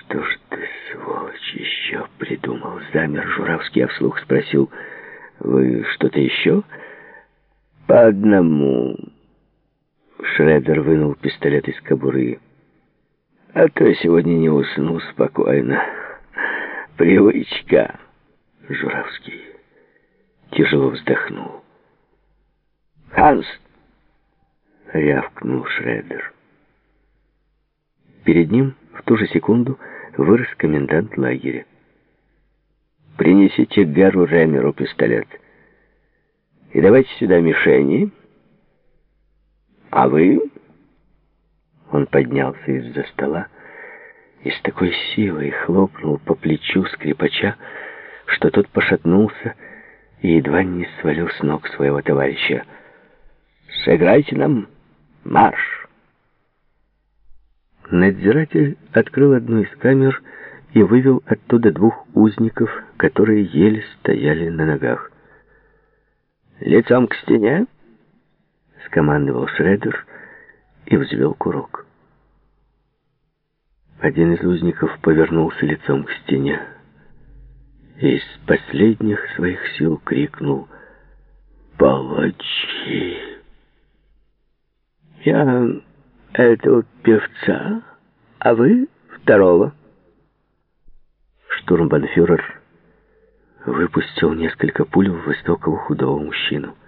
что ж ты, сволочь, еще придумал? Замер Журавский, а вслух спросил: вы что-то еще? По одному. Шредер вынул пистолет из кобуры. А то сегодня не усну спокойно. Привычка. Журавский тяжело вздохнул. «Ханс!» — рявкнул Шредер. Перед ним в ту же секунду вырос комендант лагеря. «Принесите Геру Ремеру пистолет. И давайте сюда мишени. А вы...» Он поднялся из-за стола и с такой силой хлопнул по плечу скрипача, что тот пошатнулся и едва не свалил с ног своего товарища. «Сыграйте нам марш!» Надзиратель открыл одну из камер и вывел оттуда двух узников, которые еле стояли на ногах. «Лицом к стене!» — скомандовал Шредер и взвел курок. Один из узников повернулся лицом к стене и из последних своих сил крикнул: «Палачи! Я этого певца, а вы второго». Штурмбанфюрер выпустил несколько пуль в высокого худого мужчину.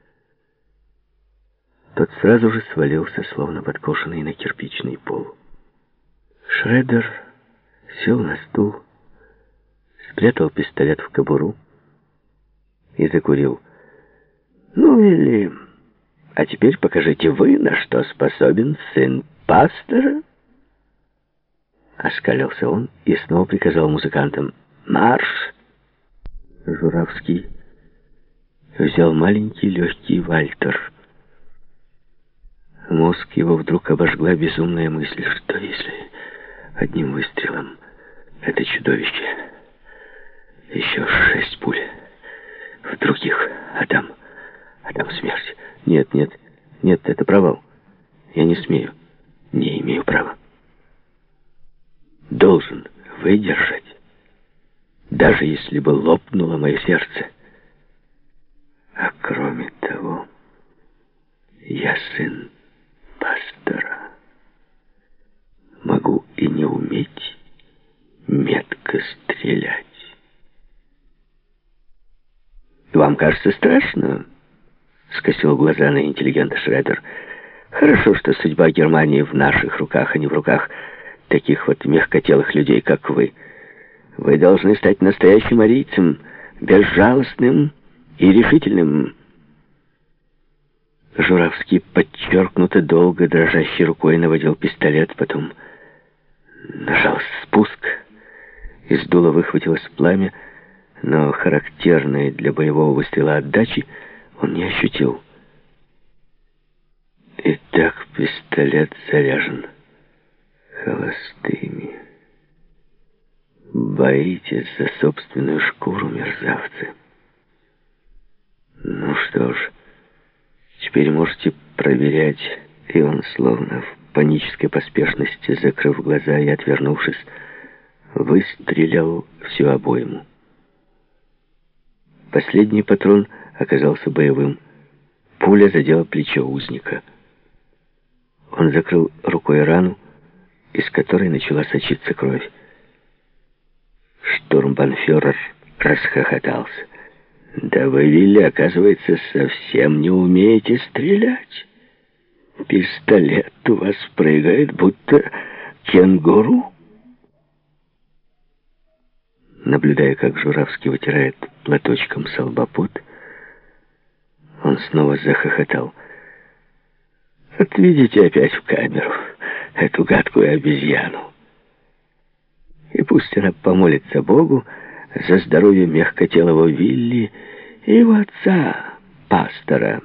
Тот сразу же свалился, словно подкошенный на кирпичный пол. Шредер сел на стул, спрятал пистолет в кобуру и закурил. «Ну или... А теперь покажите вы, на что способен сын пастора». Оскалился он и снова приказал музыкантам: «Марш!» Журавский взял маленький легкий вальтер. Мозг его вдруг обожгла безумная мысль: что если одним выстрелом это чудовище? Еще 6 пуль в других, а там смерть. Нет, это провал. Я не смею, не имею права. Должен выдержать, даже если бы лопнуло мое сердце. А кроме того, я сын пастора. Могу и не уметь метко стрелять. «Вам кажется страшно?» — скосил глаза на интеллигента Шредер. «Хорошо, что судьба Германии в наших руках, а не в руках таких вот мягкотелых людей, как вы. Вы должны стать настоящим арийцем, безжалостным и решительным». Журавский подчеркнуто долго дрожащей рукой наводил пистолет, потом нажал спуск. Из дула выхватилось пламя, но характерной для боевого выстрела отдачи он не ощутил. Итак, пистолет заряжен холостыми. Боитесь за собственную шкуру, мерзавцы? Ну что ж, теперь можете проверять. И он, словно в панической поспешности, закрыв глаза и отвернувшись, выстрелил всю обойму. Последний патрон оказался боевым. Пуля задела плечо узника. Он закрыл рукой рану, из которой начала сочиться кровь. Штурмбанфюрер расхохотался. «Да вы, Вилли, оказывается, совсем не умеете стрелять. Пистолет у вас прыгает, будто кенгуру». Наблюдая, как Журавский вытирает платочком со лба пот, он снова захохотал. «Отведите опять в камеру эту гадкую обезьяну. И пусть она помолится Богу за здоровье мягкотелого Вилли и его отца, пастора».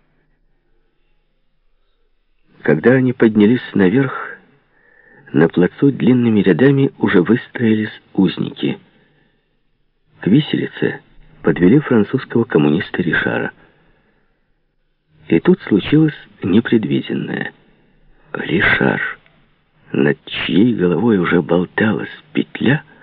Когда они поднялись наверх, на плацу длинными рядами уже выстроились узники. К виселице подвели французского коммуниста Ришара. И тут случилось непредвиденное. Ришар над чьей головой уже болталась петля,